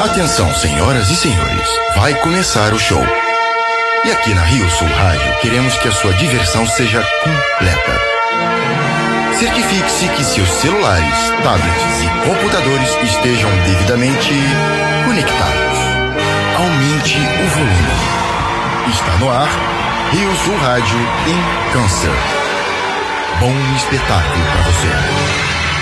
Atenção, senhoras e senhores, vai começar o show. E aqui na Rio Sul Rádio, queremos que a sua diversão seja completa. Certifique-se que seus celulares, tablets e computadores estejam devidamente conectados. Aumente o volume. Está no ar, Rio Sul Rádio em Câncer. Bom espetáculo para você.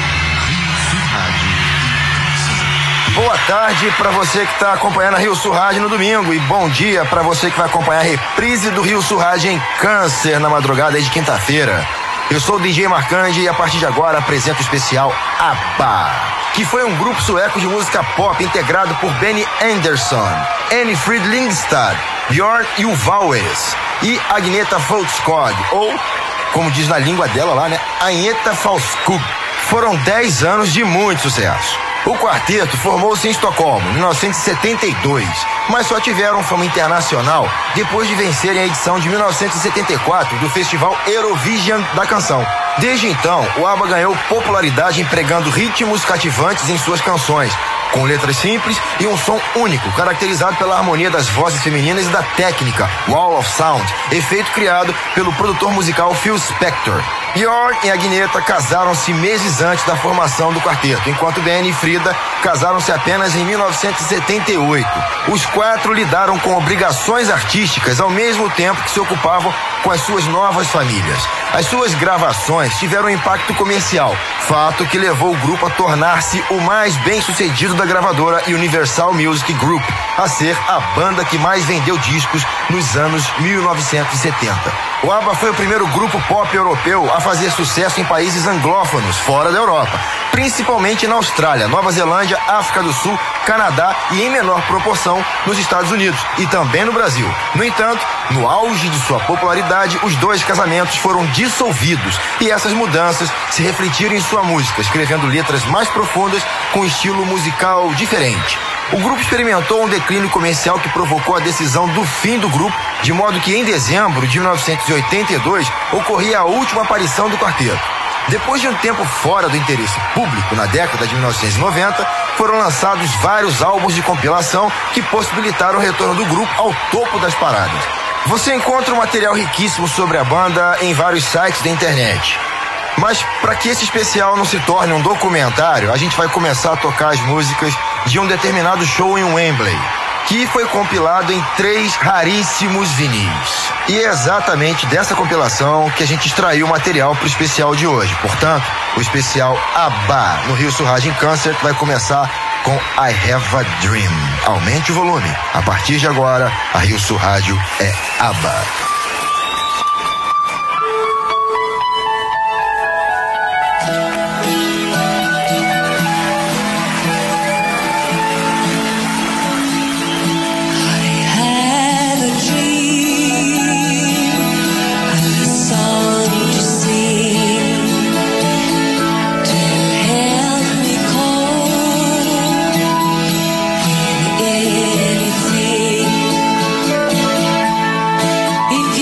Boa tarde para você que está acompanhando a Rio Sul Rádio no domingo e bom dia para você que vai acompanhar a reprise do Rio Sul Rádio em Câncer na madrugada de quinta-feira. Eu sou o DJ Marcandi e a partir de agora apresento o especial ABBA, que foi um grupo sueco de música pop integrado por Benny Andersson, Annie Frid Lyngstad, Björn Ulvaeus e Agneta Fältskog, ou, como diz na língua dela lá, né, Agneta Fältskog. Foram 10 anos de muito sucesso. O quarteto formou-se em Estocolmo, em 1972, mas só tiveram fama internacional depois de vencerem a edição de 1974 do Festival Eurovision da canção. Desde então, o ABBA ganhou popularidade empregando ritmos cativantes em suas canções, com letras simples e um som único, caracterizado pela harmonia das vozes femininas e da técnica Wall of Sound, efeito criado pelo produtor musical Phil Spector. Björn e Agneta casaram-se meses antes da formação do quarteto, enquanto Benny e Frida casaram-se apenas em 1978. Os quatro lidaram com obrigações artísticas ao mesmo tempo que se ocupavam com as suas novas famílias. As suas gravações tiveram um impacto comercial, fato que levou o grupo a tornar-se o mais bem-sucedido da gravadora Universal Music Group, a ser a banda que mais vendeu discos nos anos 1970. O ABBA foi o primeiro grupo pop europeu a fazer sucesso em países anglófonos, fora da Europa, principalmente na Austrália, Nova Zelândia, África do Sul, Canadá e, em menor proporção, nos Estados Unidos e também no Brasil. No entanto, no auge de sua popularidade, os dois casamentos foram dissolvidos e essas mudanças se refletiram em sua música, escrevendo letras mais profundas com estilo musical diferente. O grupo experimentou um declínio comercial que provocou a decisão do fim do grupo, de modo que em dezembro de 1982 ocorria a última aparição do quarteto. Depois de um tempo fora do interesse público, na década de 1990, foram lançados vários álbuns de compilação que possibilitaram o retorno do grupo ao topo das paradas. Você encontra um material riquíssimo sobre a banda em vários sites da internet. Mas para que esse especial não se torne um documentário, a gente vai começar a tocar as músicas de um determinado show em Wembley, que foi compilado em 3 raríssimos vinis. E é exatamente dessa compilação que a gente extraiu o material para o especial de hoje. Portanto, o especial ABBA no Rio Sul Rádio em Câncer vai começar com I Have a Dream. Aumente o volume. A partir de agora, a Rio Sul Rádio é ABBA. Anything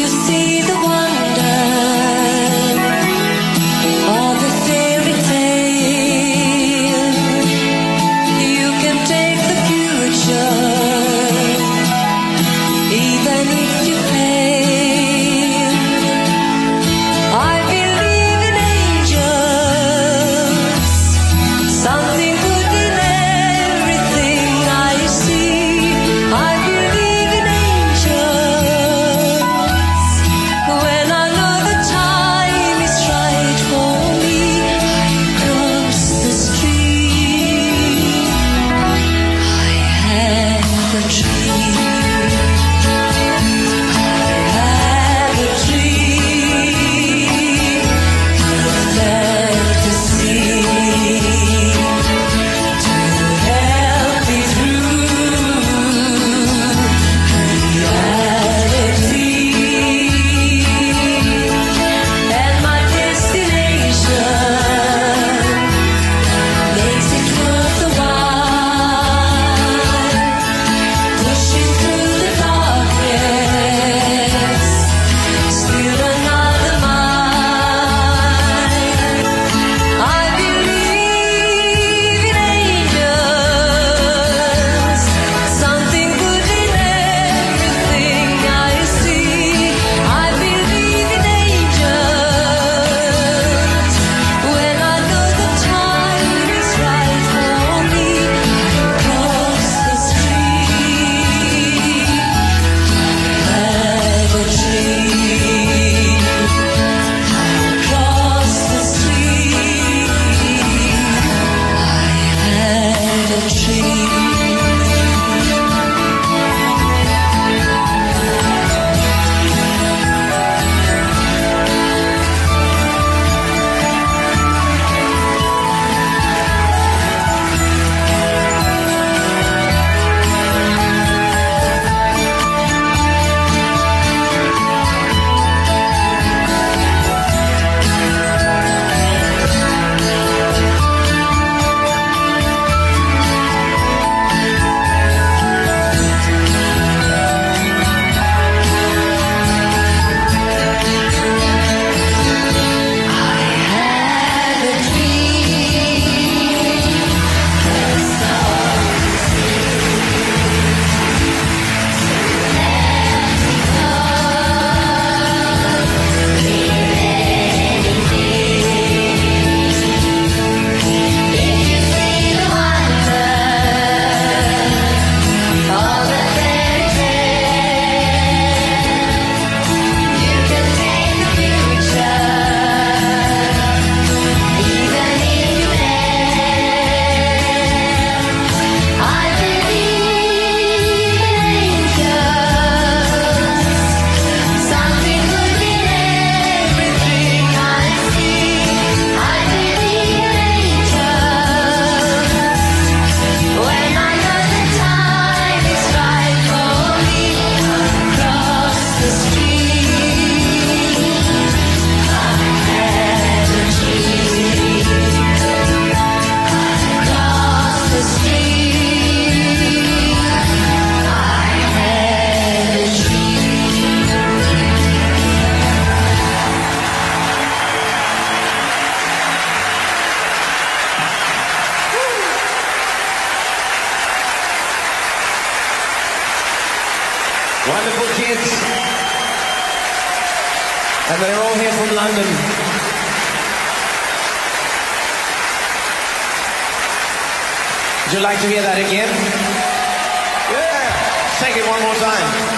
Wonderful kids. And they're all here from London. Would you like to hear that again? Yeah. Let's take it one more time.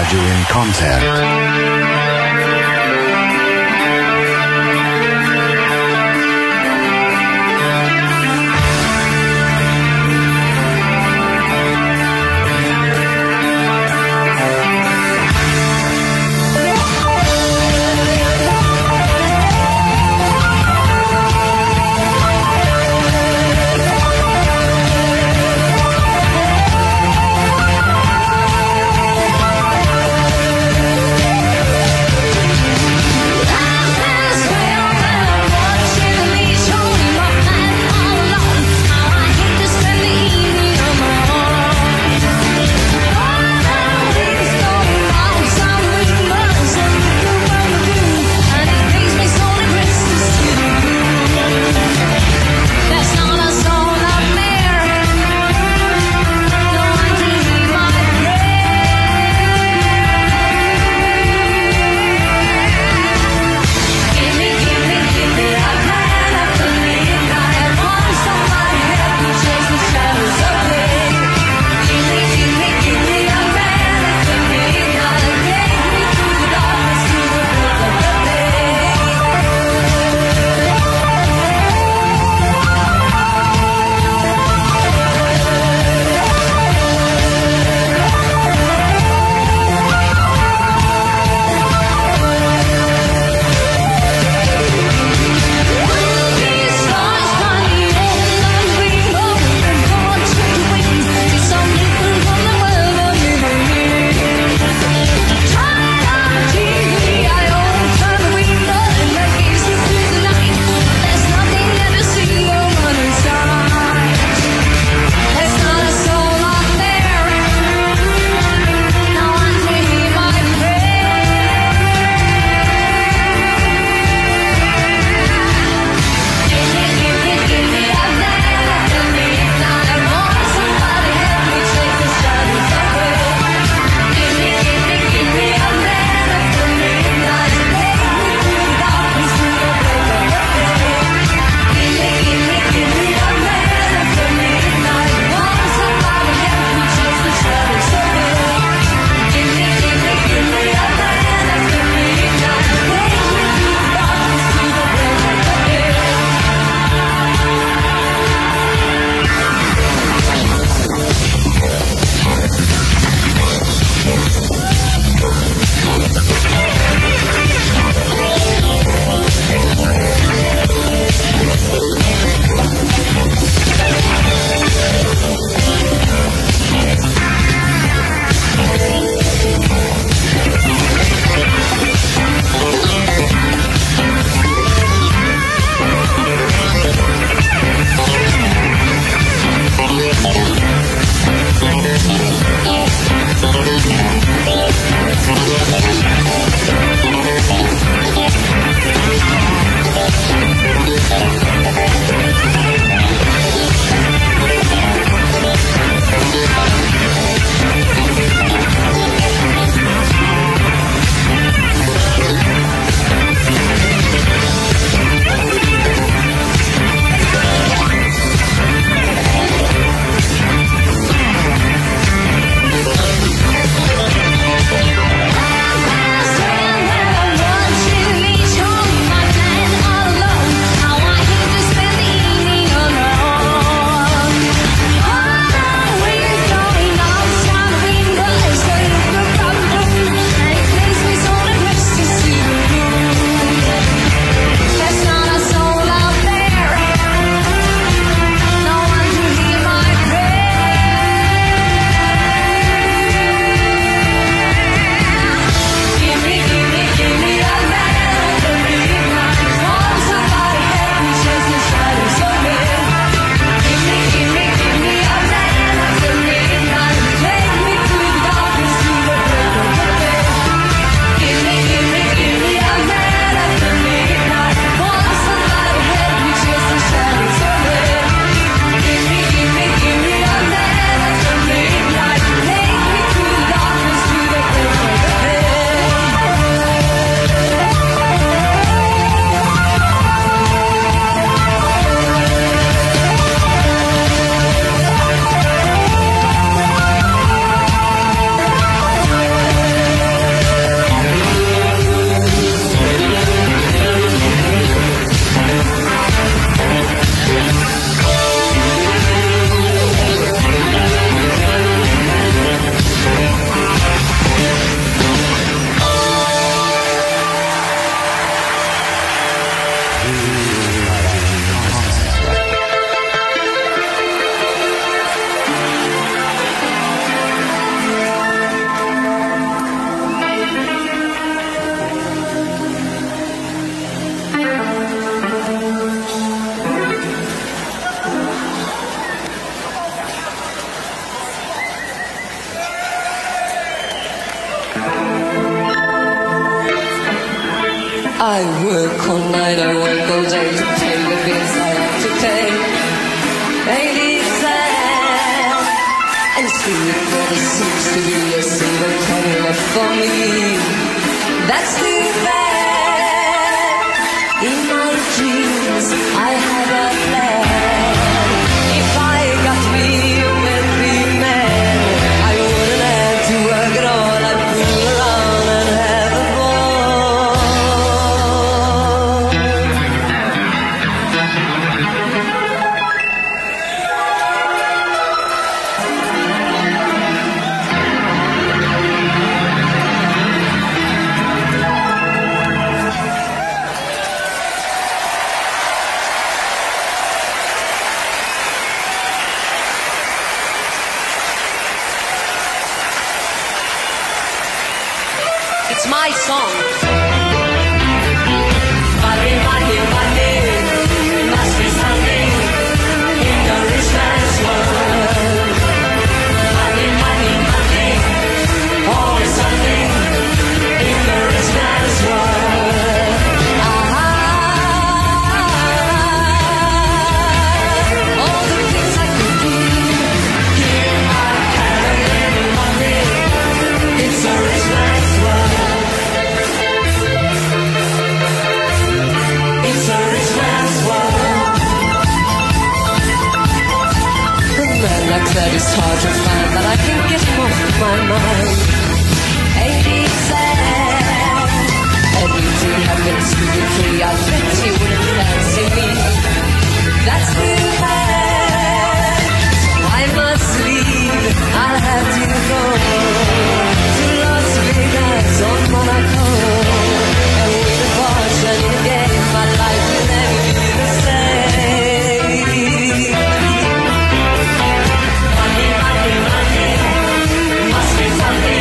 Rádio em Concert. I work all night, I work all day to pay the bills I have to pay. Ain't it sad? And still there seems to be a single penny left for me. That's too bad. In my dreams I had a plan. If I got me a wealthy man, I wouldn't have to work at all. I'd fool around and have a ball. It's my song. Money, money, money, must be something in the rich man's world. Money, money, money, always something in the rich man's world. All the things I could give, here I have any money. It's a rich man's world. It's a rich man's world. A man like that is hard to find, but I can get him off my mind. Ain't it sad? Everything happens to be free. I bet you wouldn't fancy me. That's too bad. I must leave. I'll have to go to Las Vegas or Monaco. And with a fortune in the game, my life will never be the same. Money, money, money, must be something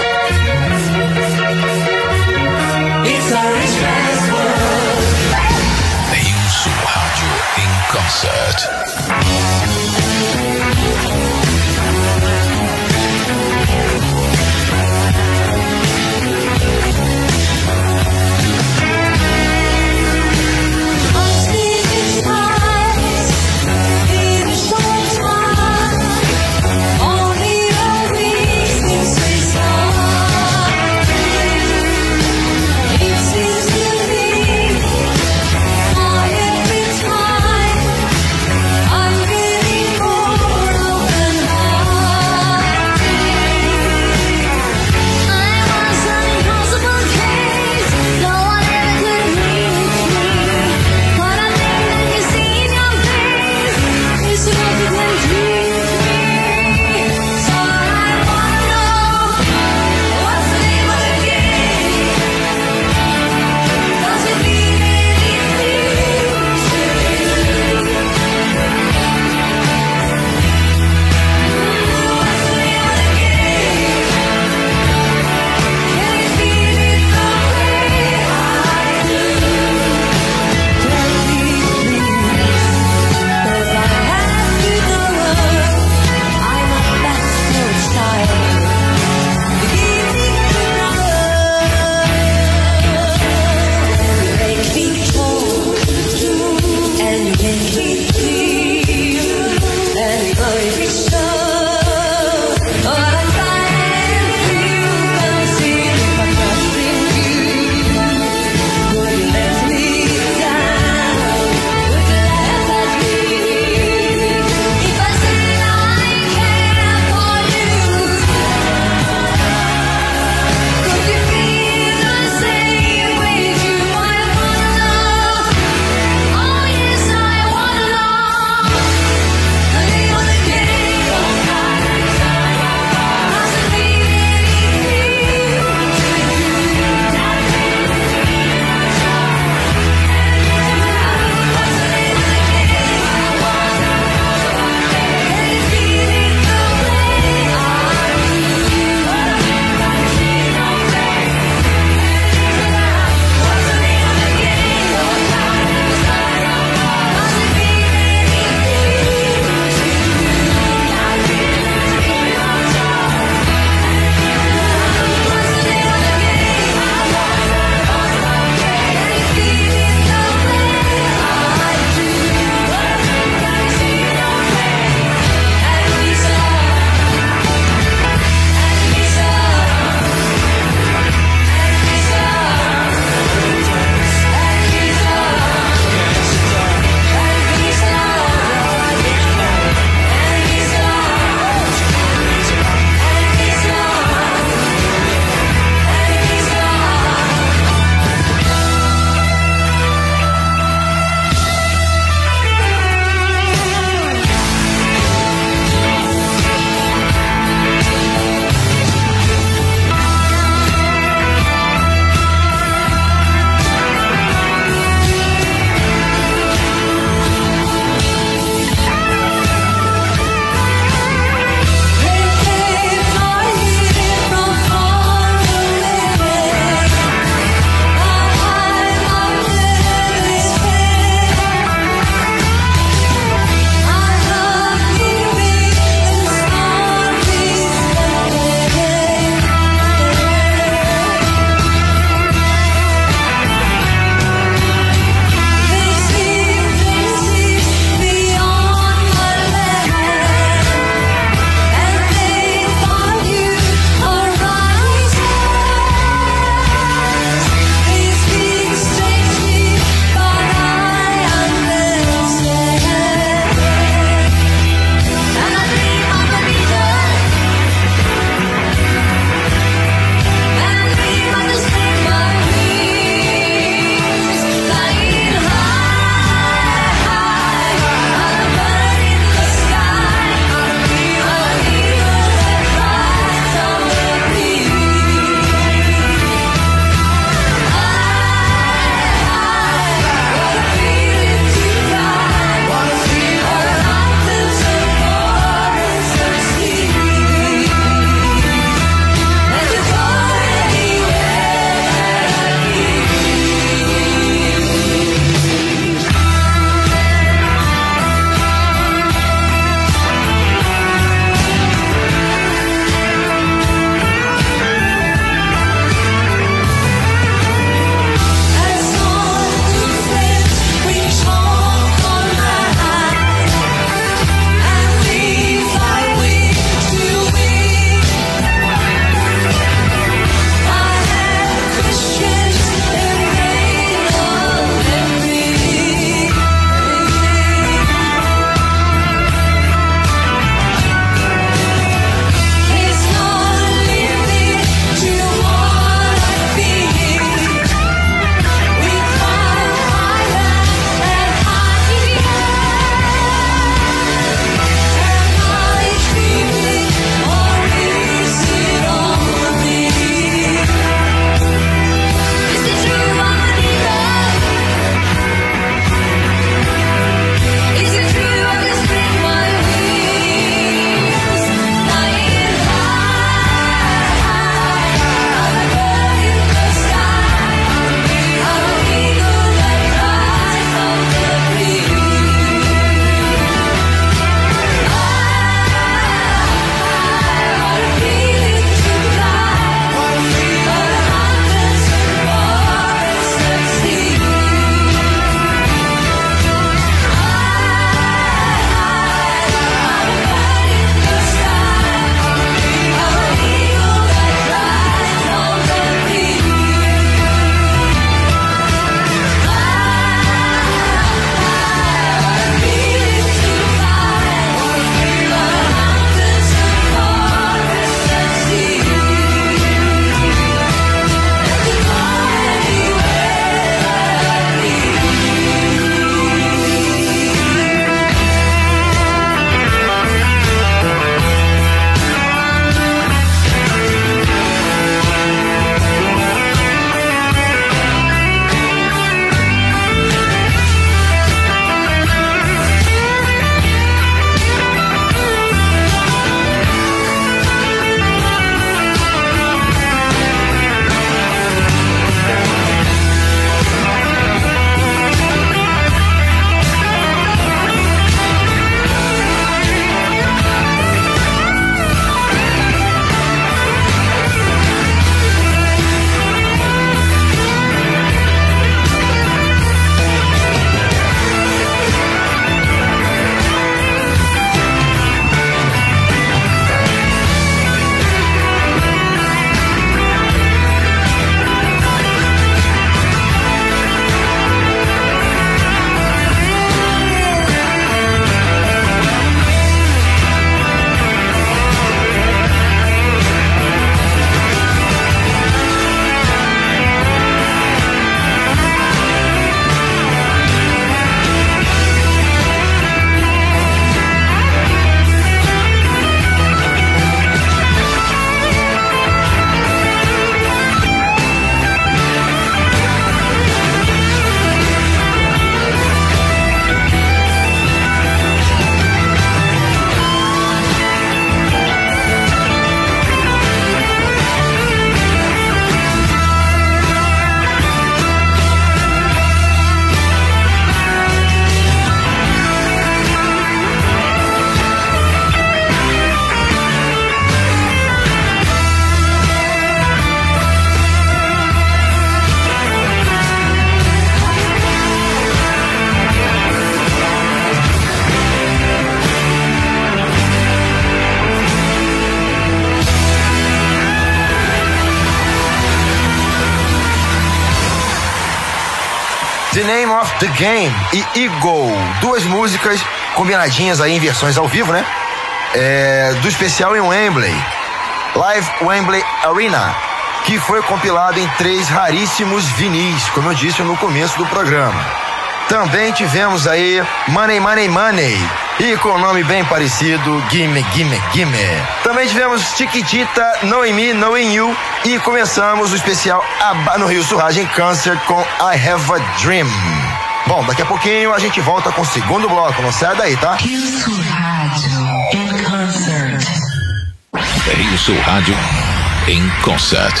The Name of the Game e Eagle, duas músicas combinadinhas aí em versões ao vivo, né? Do especial em Wembley, Live Wembley Arena, que foi compilado em 3 raríssimos vinis, como eu disse no começo do programa. Também tivemos aí Money, Money, Money, e com o nome bem parecido, Gimme, Gimme, Gimme. Também tivemos Chiquitita, Knowing Me, Knowing You, e começamos o especial ABBA no Rio Surragem Concert com I Have a Dream. Bom, daqui a pouquinho a gente volta com o segundo bloco, não sai daí, tá? Rio Sul Rádio em concert. Rio Sul Rádio em concert.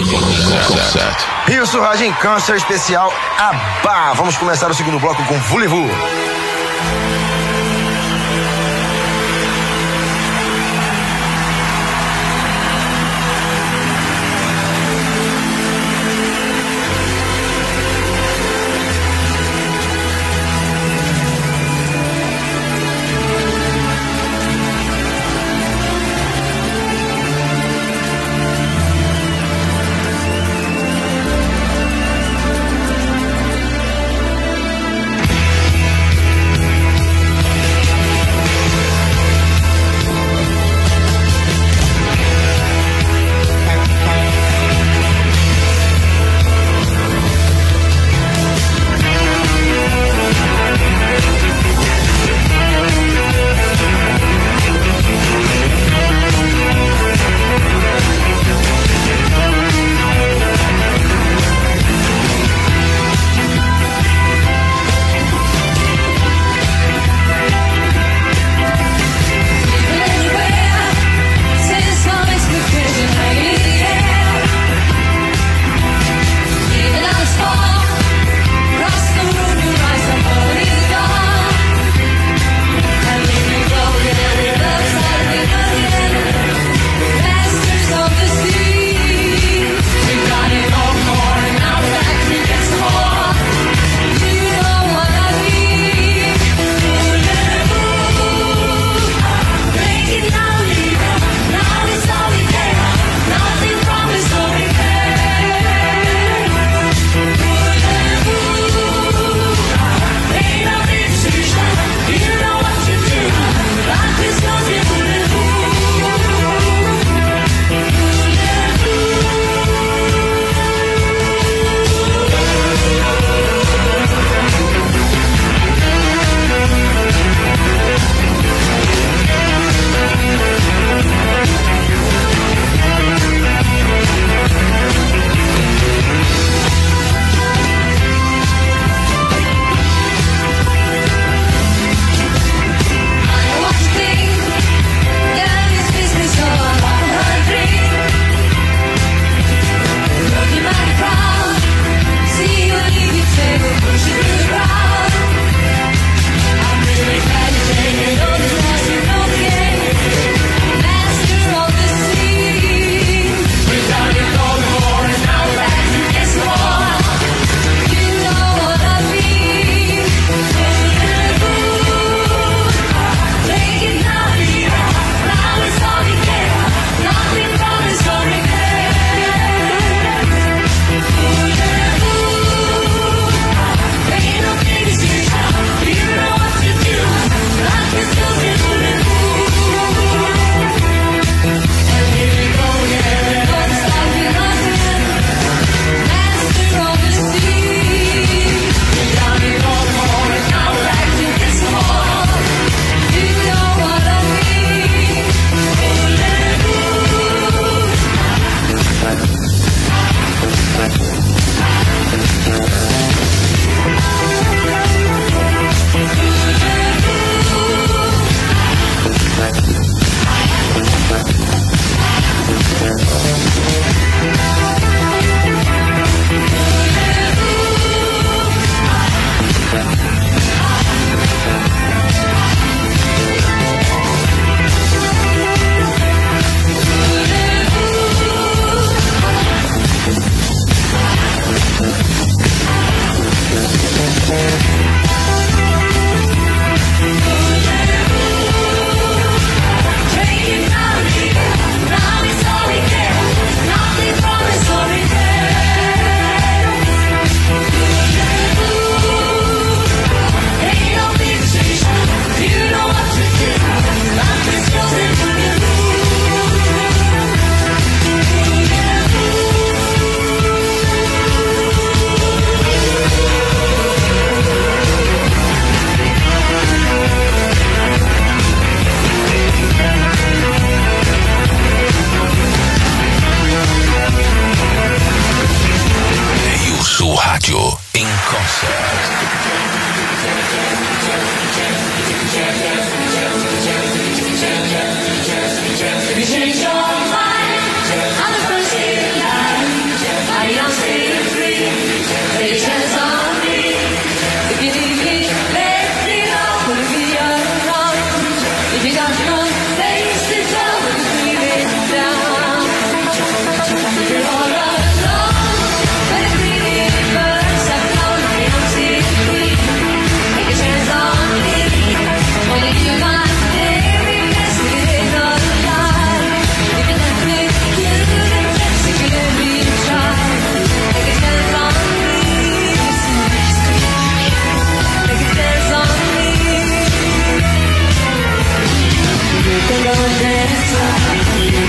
Rio Surragem Concert especial ABBA. Vamos começar o segundo bloco com Voulez-Vous.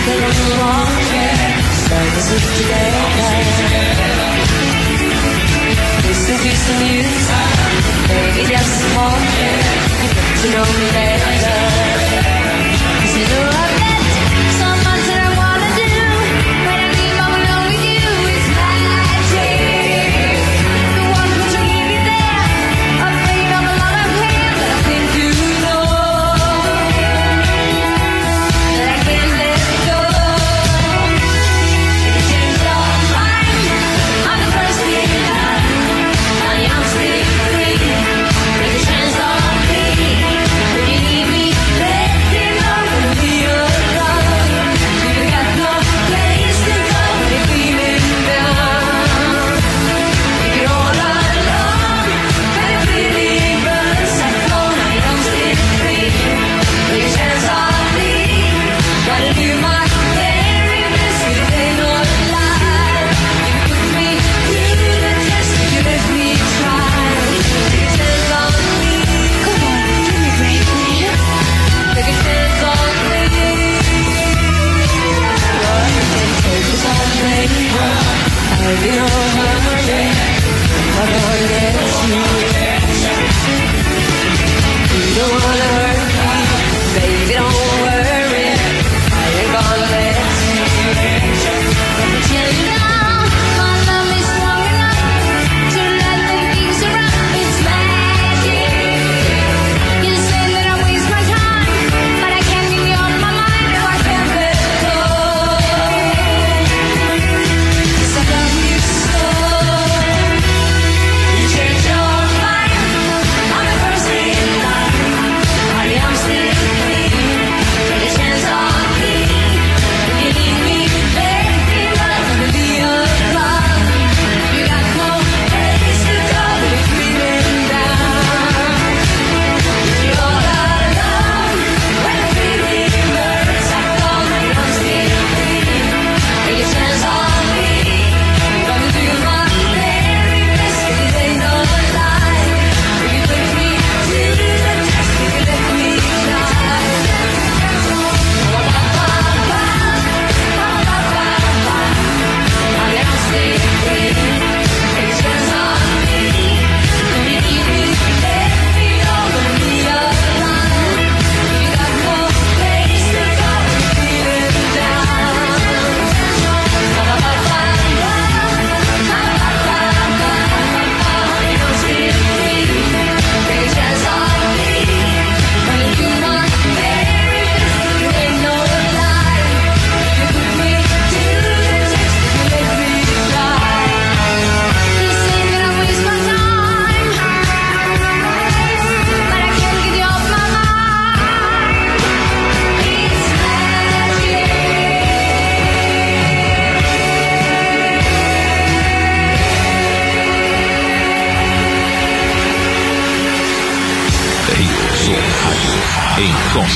em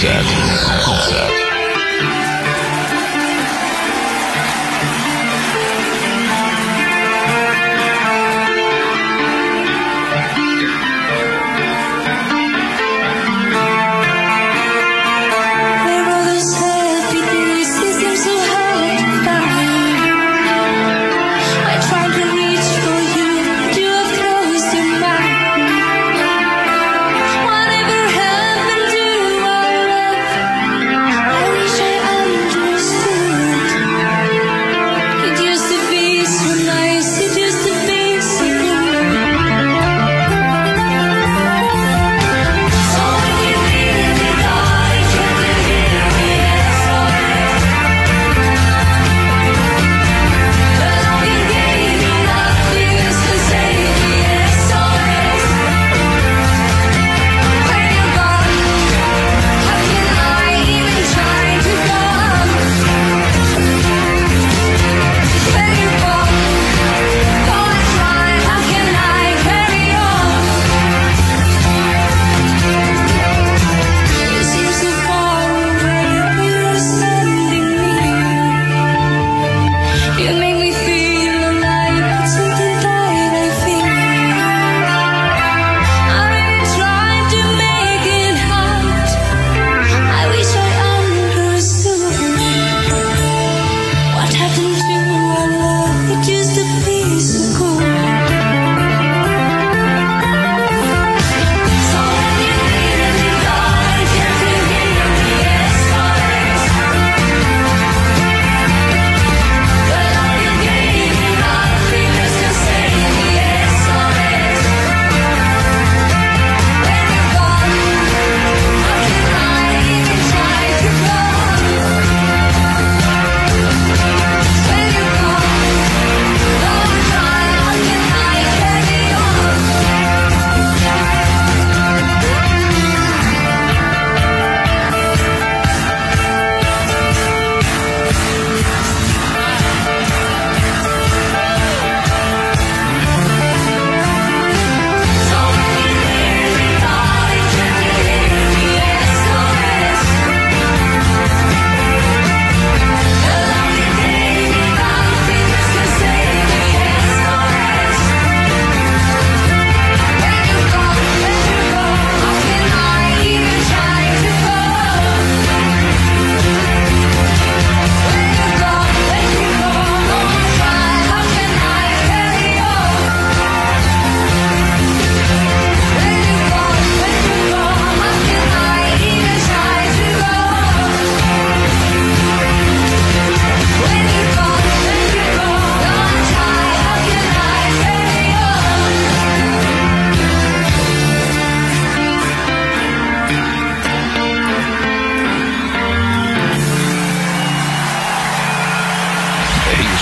concert. Whatever happened to our love?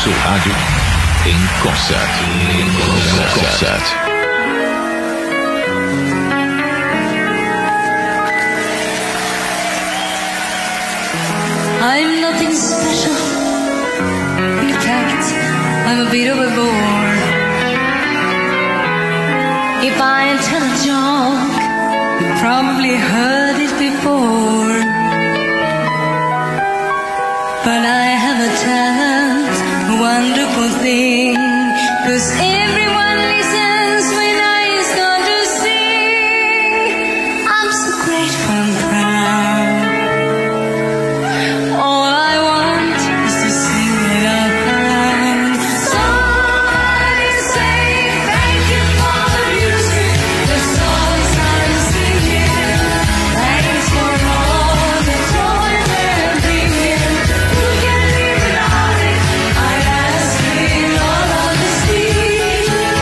Sul Rádio em concerto. I'm nothing special. In fact, I'm a bit of a bore. If I tell a joke, you probably heard it before. But I have a talent, a wonderful thing, 'cause everyone listens when I start to sing. I'm so grateful and proud. All I want is to sing it out loud. Somebody say thank you for the music, the songs I'm singing. Thanks for all the joy they're bringing. Who can live without it? I ask in all honesty.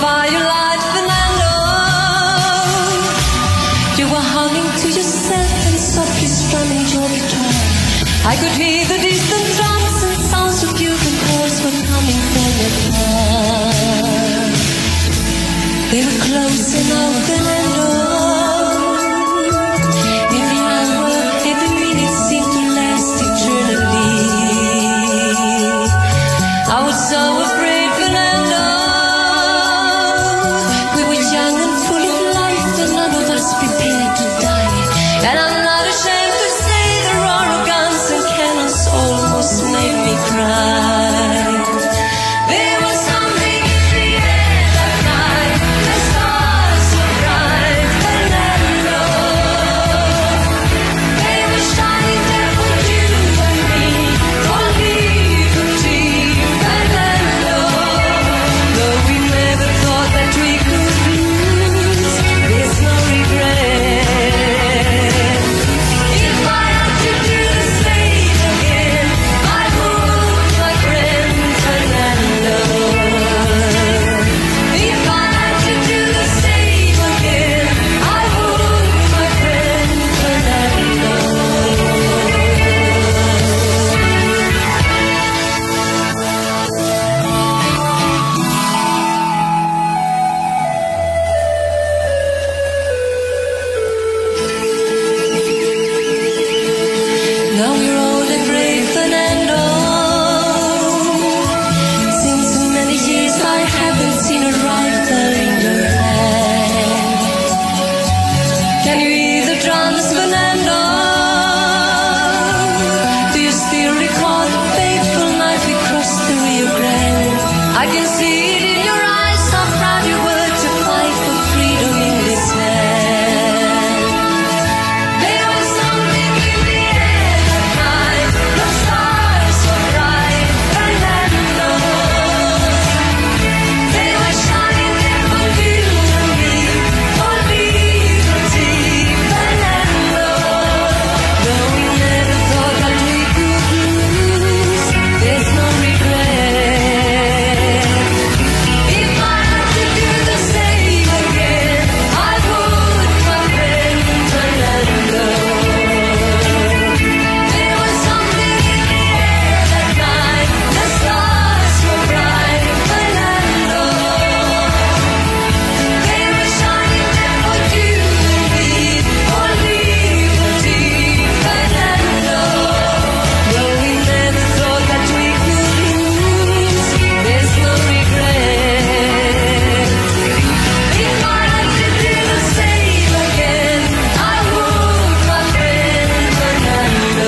firelight, Fernando. You were humming to yourself and softly strumming your guitar. I could hear the distant drums and sounds of bugle calls were coming from afar. They were closing out, Fernando. Every hour, every minute seemed to last eternally. I was so afraid, Fernando. We were young and full of life, and none of us prepared to die. And I'm not ashamed to say the roar of guns and cannons almost made me cry. There was something in the air that night. The stars were bright, Fernando. They were shining there for you and me, for liberty, Fernando. Though we never thought that we could lose, there's no regret. If I had to do the same again, I would, my friend Fernando. If I had to do the same again, I would, my friend Fernando. Now we're old and gray, Fernando. Since so many years I haven't seen a rifle in your hand. Can you hear the drums, Fernando? Do you still recall the fateful night we crossed the Rio Grande? I can see it in your eyes, how proud you were to fight for freedom in this land. There was something in the air that night. The stars were bright, Fernando. They were shining there for you and me, for liberty, Fernando. Though we never thought that we could lose, there's no regret. If I had to do the same again, I would, my friend Fernando. There was something in the air that night. The stars were bright, Fernando. They were shining there for you and me, for liberty, Fernando. Though we never thought that we could lose, there's no regret. If I had to do the same again, I would, my friend Fernando.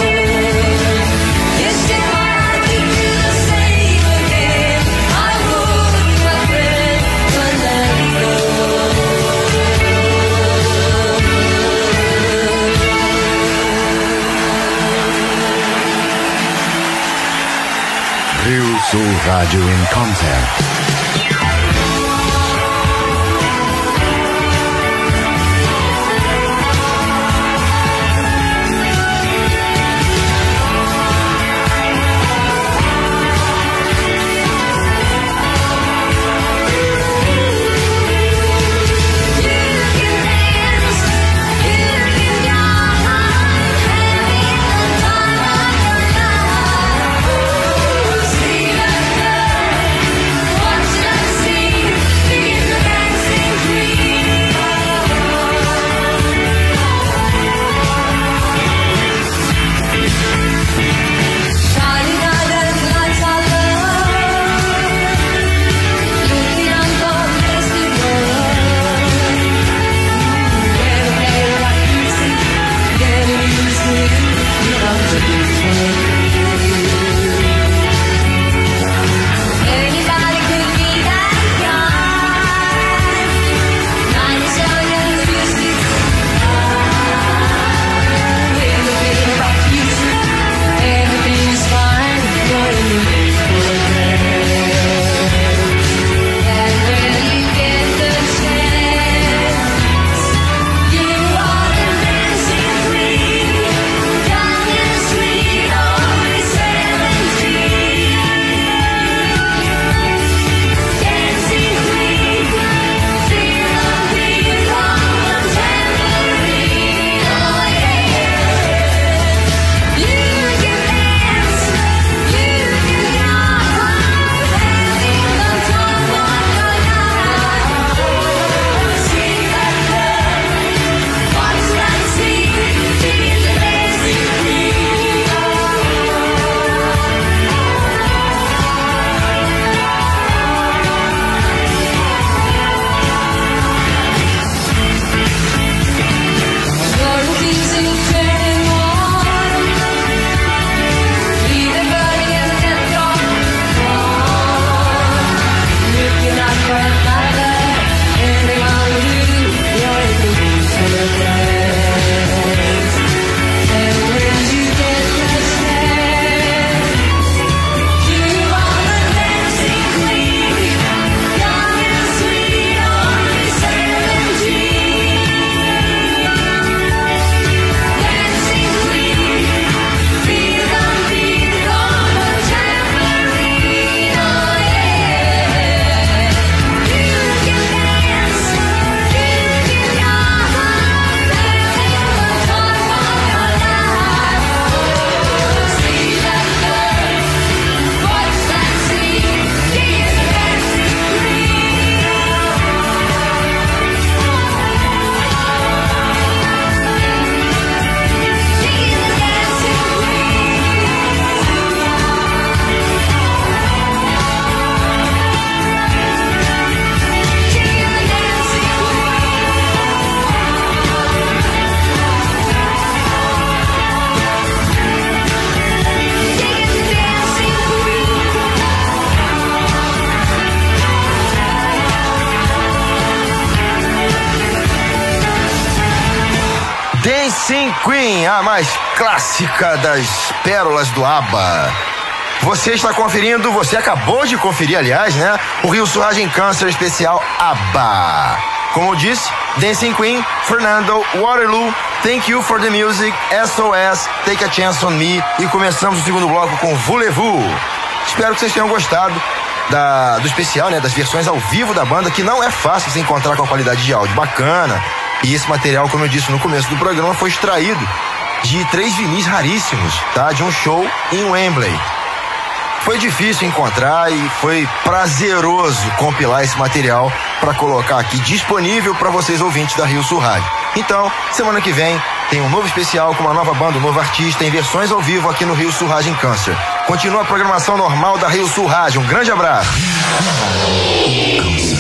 Yes, if I had to do the same again, I would, my friend Fernando. Rio Sul Radio in concert. See that girl Queen, a mais clássica das pérolas do ABBA. Você está conferindo, você acabou de conferir, aliás, né? O Rio Surragem Câncer especial ABBA. Como eu disse, Dancing Queen, Fernando, Waterloo, Thank You for the Music, SOS, Take a Chance on Me, e começamos o segundo bloco com Voulez-Vous. Espero que vocês tenham gostado do especial, né? Das versões ao vivo da banda, que não é fácil se encontrar com a qualidade de áudio bacana. E esse material, como eu disse no começo do programa, foi extraído de 3 vinis raríssimos, tá? De um show em Wembley. Foi difícil encontrar e foi prazeroso compilar esse material para colocar aqui disponível para vocês ouvintes da Rio Sul Rádio. Então, semana que vem tem um novo especial com uma nova banda, um novo artista em versões ao vivo aqui no Rio Sul Rádio em Câncer. Continua a programação normal da Rio Sul Rádio. Um grande abraço.